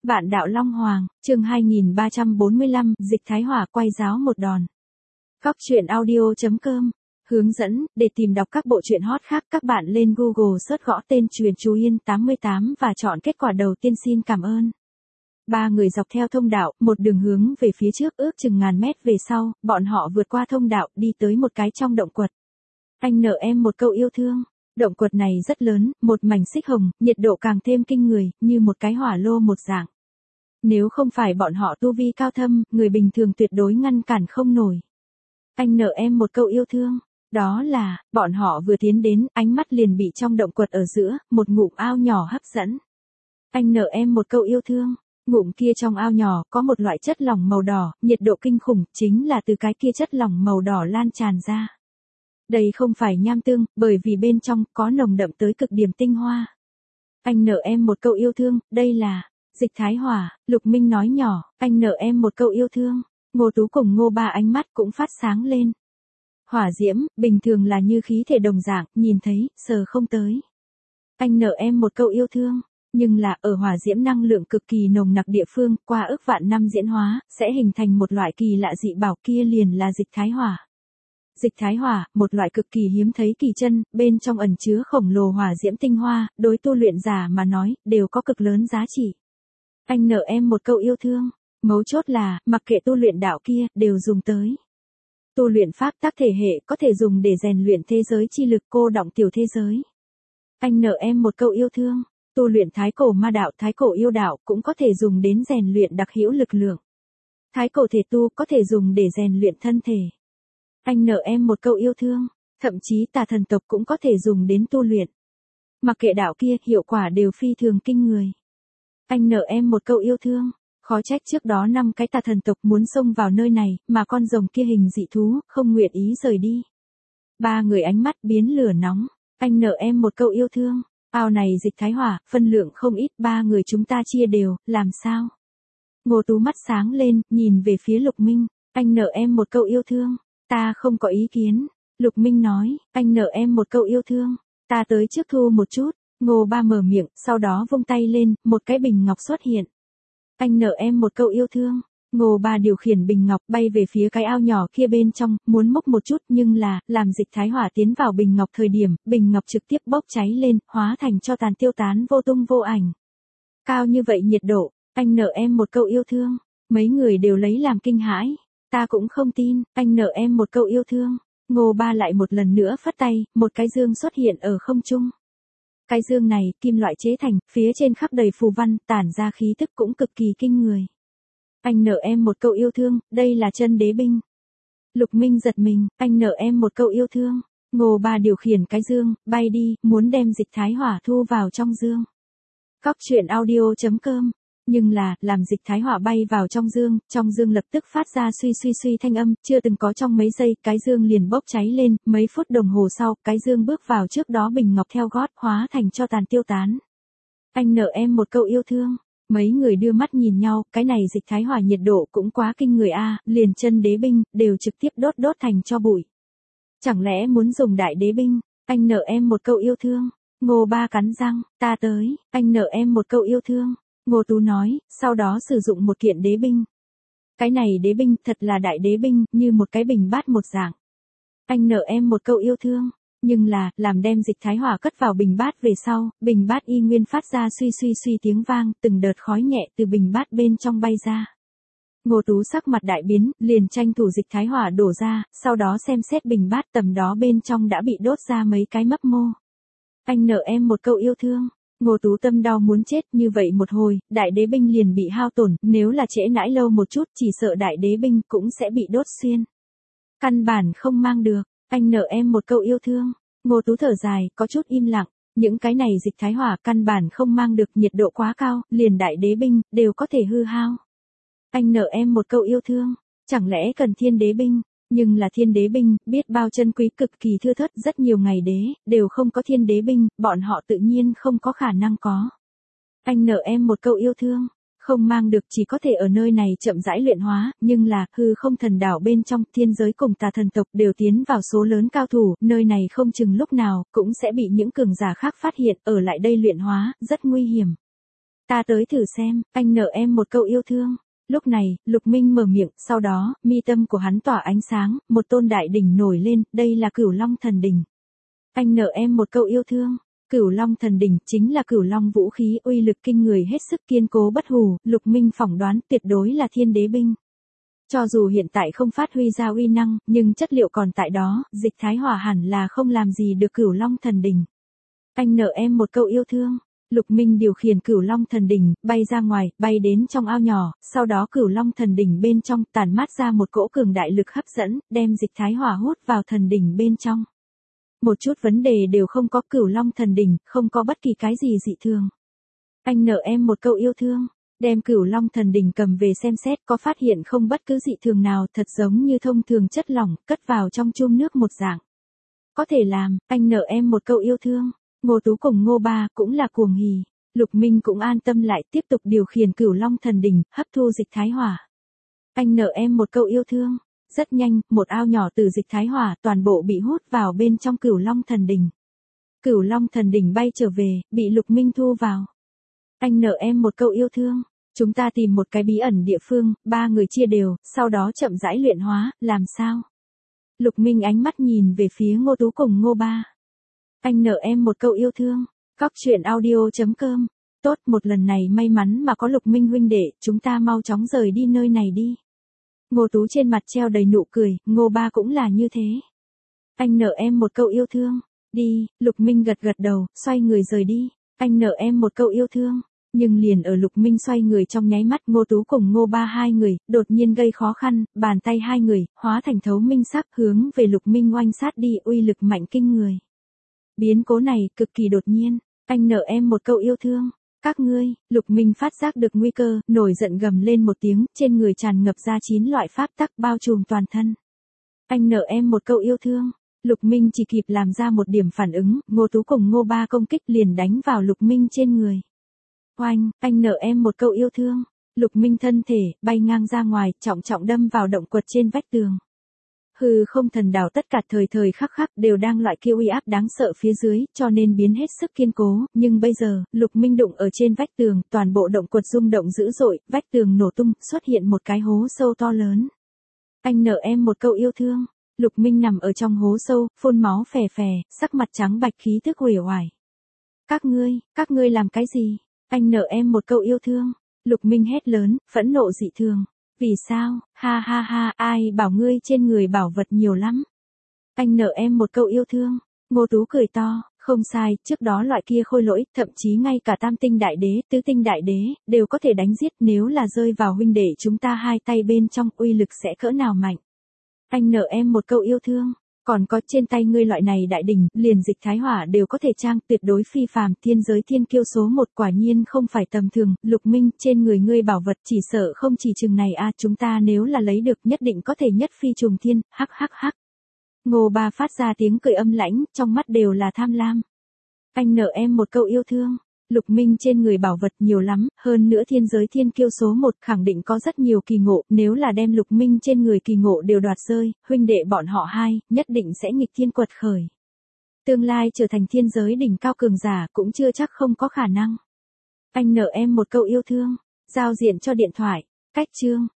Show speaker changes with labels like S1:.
S1: Vạn đạo Long Hoàng, chương 2345, Dịch Thái Hỏa quay giáo một đòn. Góc truyện audio.com hướng dẫn, để tìm đọc các bộ truyện hot khác các bạn lên Google search gõ tên truyện Chú Yên 88 và chọn kết quả đầu tiên xin cảm ơn. Ba người dọc theo thông đạo, một đường hướng về phía trước ước chừng ngàn mét về sau, bọn họ vượt qua thông đạo đi tới một cái trong động quật. Anh nợ em một câu yêu thương. Động quật này rất lớn, một mảnh xích hồng, nhiệt độ càng thêm kinh người, như một cái hỏa lô một dạng. Nếu không phải bọn họ tu vi cao thâm, người bình thường tuyệt đối ngăn cản không nổi. Anh nợ em một câu yêu thương. Đó là, bọn họ vừa tiến đến, ánh mắt liền bị trong động quật ở giữa, một ngụm ao nhỏ hấp dẫn. Anh nợ em một câu yêu thương. Ngụm kia trong ao nhỏ có một loại chất lỏng màu đỏ, nhiệt độ kinh khủng, chính là từ cái kia chất lỏng màu đỏ lan tràn ra. Đây không phải nham tương, bởi vì bên trong có nồng đậm tới cực điểm tinh hoa. Anh nợ em một câu yêu thương, đây là Dịch Thái Hỏa. Lục Minh nói nhỏ, anh nợ em một câu yêu thương. Ngô Tú cùng Ngô Ba ánh mắt cũng phát sáng lên. Hỏa diễm, bình thường là như khí thể đồng dạng, nhìn thấy, sờ không tới. Anh nợ em một câu yêu thương. Nhưng là, ở hỏa diễm năng lượng cực kỳ nồng nặc địa phương, qua ước vạn năm diễn hóa, sẽ hình thành một loại kỳ lạ dị bảo, kia liền là Dịch Thái Hỏa. Dịch Thái Hỏa, một loại cực kỳ hiếm thấy kỳ chân, bên trong ẩn chứa khổng lồ hỏa diễm tinh hoa, đối tu luyện giả mà nói, đều có cực lớn giá trị. Anh nợ em một câu yêu thương. Mấu chốt là, mặc kệ tu luyện đạo kia, đều dùng tới. Tu luyện pháp tắc thể hệ có thể dùng để rèn luyện thế giới chi lực, cô đọng tiểu thế giới. Anh nợ em một câu yêu thương. Tu luyện thái cổ ma đạo, thái cổ yêu đạo cũng có thể dùng đến rèn luyện đặc hữu lực lượng. Thái cổ thể tu có thể dùng để rèn luyện thân thể. Anh nợ em một câu yêu thương, thậm chí tà thần tộc cũng có thể dùng đến tu luyện. Mặc kệ đạo kia, hiệu quả đều phi thường kinh người. Anh nợ em một câu yêu thương, khó trách trước đó 5 cái tà thần tộc muốn xông vào nơi này, mà con rồng kia hình dị thú, không nguyện ý rời đi. Ba người ánh mắt biến lửa nóng, anh nợ em một câu yêu thương, ao này Dịch Thái Hỏa, phân lượng không ít, ba người chúng ta chia đều, làm sao? Ngô Tú mắt sáng lên, nhìn về phía Lục Minh, anh nợ em một câu yêu thương. Ta không có ý kiến. Lục Minh nói, anh nợ em một câu yêu thương. Ta tới trước thu một chút. Ngô Ba mở miệng, sau đó vung tay lên, một cái bình ngọc xuất hiện. Anh nợ em một câu yêu thương. Ngô Ba điều khiển bình ngọc bay về phía cái ao nhỏ kia bên trong, muốn múc một chút, nhưng là, làm Dịch Thái Hỏa tiến vào bình ngọc thời điểm, bình ngọc trực tiếp bốc cháy lên, hóa thành tro tàn tiêu tán vô tung vô ảnh. Cao như vậy nhiệt độ, anh nợ em một câu yêu thương. Mấy người đều lấy làm kinh hãi. Ta cũng không tin, anh nợ em một câu yêu thương. Ngô Ba lại một lần nữa phất tay, một cái dương xuất hiện ở không trung. Cái dương này, kim loại chế thành, phía trên khắc đầy phù văn, tản ra khí tức cũng cực kỳ kinh người. Anh nợ em một câu yêu thương, đây là chân đế binh. Lục Minh giật mình, anh nợ em một câu yêu thương. Ngô Ba điều khiển cái dương, bay đi, muốn đem Dịch Thái Hỏa thu vào trong dương. Góc truyện audio.com Nhưng là, làm Dịch Thái Hỏa bay vào trong dương lập tức phát ra suy suy suy thanh âm, chưa từng có trong mấy giây, cái dương liền bốc cháy lên, mấy phút đồng hồ sau, cái dương bước vào trước đó bình ngọc theo gót, hóa thành tro tàn tiêu tán. Anh nợ em một câu yêu thương. Mấy người đưa mắt nhìn nhau, cái này Dịch Thái Hỏa nhiệt độ cũng quá kinh người a, liền chân đế binh, đều trực tiếp đốt thành tro bụi. Chẳng lẽ muốn dùng đại đế binh? Anh nợ em một câu yêu thương. Ngô Ba cắn răng, ta tới, anh nợ em một câu yêu thương. Ngô Tú nói, sau đó sử dụng một kiện đế binh. Cái này đế binh thật là đại đế binh, như một cái bình bát một dạng. Anh nợ em một câu yêu thương. Nhưng là, làm đem Dịch Thái Hỏa cất vào bình bát về sau, bình bát y nguyên phát ra suy suy suy tiếng vang, từng đợt khói nhẹ từ bình bát bên trong bay ra. Ngô Tú sắc mặt đại biến, liền tranh thủ Dịch Thái Hỏa đổ ra, sau đó xem xét bình bát tầm đó bên trong đã bị đốt ra mấy cái mấp mô. Anh nợ em một câu yêu thương. Ngô Tú tâm đau muốn chết, như vậy một hồi, đại đế binh liền bị hao tổn, nếu là trễ nãi lâu một chút, chỉ sợ đại đế binh cũng sẽ bị đốt xuyên. Căn bản không mang được, anh nợ em một câu yêu thương. Ngô Tú thở dài, có chút im lặng, những cái này Dịch Thái Hỏa căn bản không mang được, nhiệt độ quá cao, liền đại đế binh, đều có thể hư hao. Anh nợ em một câu yêu thương, chẳng lẽ cần thiên đế binh? Nhưng là thiên đế binh, biết bao chân quý, cực kỳ thưa thớt, rất nhiều ngày đế, đều không có thiên đế binh, bọn họ tự nhiên không có khả năng có. Anh nợ em một câu yêu thương, không mang được, chỉ có thể ở nơi này chậm rãi luyện hóa, nhưng là, hư không thần đảo bên trong, thiên giới cùng tà thần tộc đều tiến vào số lớn cao thủ, nơi này không chừng lúc nào, cũng sẽ bị những cường giả khác phát hiện, ở lại đây luyện hóa, rất nguy hiểm. Ta tới thử xem, anh nợ em một câu yêu thương. Lúc này, Lục Minh mở miệng, sau đó, mi tâm của hắn tỏa ánh sáng, một tôn đại đỉnh nổi lên, đây là Cửu Long Thần Đỉnh. Anh nợ em một câu yêu thương. Cửu Long Thần Đỉnh chính là Cửu Long vũ khí, uy lực kinh người hết sức kiên cố bất hủ, Lục Minh phỏng đoán tuyệt đối là thiên đế binh. Cho dù hiện tại không phát huy ra uy năng, nhưng chất liệu còn tại đó, dịch thái hỏa hẳn là không làm gì được Cửu Long Thần Đỉnh. Anh nợ em một câu yêu thương. Lục Minh điều khiển Cửu Long Thần Đỉnh, bay ra ngoài, bay đến trong ao nhỏ, sau đó Cửu Long Thần Đỉnh bên trong tản mát ra một cỗ cường đại lực hấp dẫn, đem dịch thái hỏa hút vào thần đỉnh bên trong. Một chút vấn đề đều không có, Cửu Long Thần Đỉnh, không có bất kỳ cái gì dị thường. Anh nợ em một câu yêu thương. Đem Cửu Long Thần Đỉnh cầm về xem xét, có phát hiện không bất cứ dị thường nào, thật giống như thông thường chất lỏng, cất vào trong chum nước một dạng. Có thể làm, anh nợ em một câu yêu thương. Ngô Tú cùng Ngô Ba cũng là cuồng hỉ. Lục Minh cũng an tâm lại, tiếp tục điều khiển Cửu Long Thần Đỉnh, hấp thu dịch thái hỏa. Anh nợ em một câu yêu thương. Rất nhanh, một ao nhỏ từ dịch thái hỏa toàn bộ bị hút vào bên trong Cửu Long Thần Đỉnh. Cửu Long Thần Đỉnh bay trở về, bị Lục Minh thu vào. Anh nợ em một câu yêu thương. Chúng ta tìm một cái bí ẩn địa phương, 3 người chia đều, sau đó chậm rãi luyện hóa, làm sao? Lục Minh ánh mắt nhìn về phía Ngô Tú cùng Ngô Ba. Anh nợ em một câu yêu thương. Cóc truyện audio.com. Tốt, một lần này may mắn mà có Lục Minh huynh đệ, chúng ta mau chóng rời đi nơi này đi. Ngô Tú trên mặt treo đầy nụ cười, Ngô Ba cũng là như thế. Anh nợ em một câu yêu thương. Đi, Lục Minh gật gật đầu, xoay người rời đi. Anh nợ em một câu yêu thương. Nhưng liền ở Lục Minh xoay người trong nháy mắt, Ngô Tú cùng Ngô Ba hai người, đột nhiên gây khó khăn, bàn tay hai người, hóa thành thấu minh sắc, hướng về Lục Minh oanh sát đi, uy lực mạnh kinh người. Biến cố này, cực kỳ đột nhiên. Anh nợ em một câu yêu thương. Các ngươi, Lục Minh phát giác được nguy cơ, nổi giận gầm lên một tiếng, trên người tràn ngập ra 9 loại pháp tắc bao trùm toàn thân. Anh nợ em một câu yêu thương. Lục Minh chỉ kịp làm ra một điểm phản ứng, Ngô Tú cùng Ngô Ba công kích liền đánh vào Lục Minh trên người. Oanh, anh nợ em một câu yêu thương. Lục Minh thân thể, bay ngang ra ngoài, trọng trọng đâm vào động quật trên vách tường. Hư không thần đảo tất cả thời thời khắc khắc đều đang loại kia uy áp đáng sợ phía dưới, cho nên biến hết sức kiên cố, nhưng bây giờ, Lục Minh đụng ở trên vách tường, toàn bộ động quật rung động dữ dội, vách tường nổ tung, xuất hiện một cái hố sâu to lớn. Anh nợ em một câu yêu thương. Lục Minh nằm ở trong hố sâu, phun máu phè phè, sắc mặt trắng bạch, khí tức uể oải. Các ngươi làm cái gì? Anh nợ em một câu yêu thương. Lục Minh hét lớn, phẫn nộ dị thường. Vì sao? Ha ha ha, ai bảo ngươi trên người bảo vật nhiều lắm. Anh nợ em một câu yêu thương. Ngô Tú cười to, không sai, trước đó loại kia khôi lỗi, thậm chí ngay cả tam tinh đại đế, tứ tinh đại đế, đều có thể đánh giết, nếu là rơi vào huynh đệ chúng ta hai tay bên trong, uy lực sẽ cỡ nào mạnh. Anh nợ em một câu yêu thương. Còn có trên tay ngươi loại này đại đỉnh, liền dịch thái hỏa đều có thể trang, tuyệt đối phi phàm, thiên giới thiên kiêu số 1, quả nhiên không phải tầm thường. Lục Minh, trên người ngươi bảo vật chỉ sợ không chỉ chừng này a, chúng ta nếu là lấy được nhất định có thể nhất phi trùng thiên, hắc hắc hắc. Ngô Ba phát ra tiếng cười âm lãnh, trong mắt đều là tham lam. Anh nợ em một câu yêu thương. Lục Minh trên người bảo vật nhiều lắm, hơn nữa thiên giới thiên kiêu số 1 khẳng định có rất nhiều kỳ ngộ, nếu là đem Lục Minh trên người kỳ ngộ đều đoạt rơi, huynh đệ bọn họ hai, nhất định sẽ nghịch thiên quật khởi. Tương lai trở thành thiên giới đỉnh cao cường giả cũng chưa chắc không có khả năng. Anh nợ em một câu yêu thương. Giao diện cho điện thoại. Cách chương.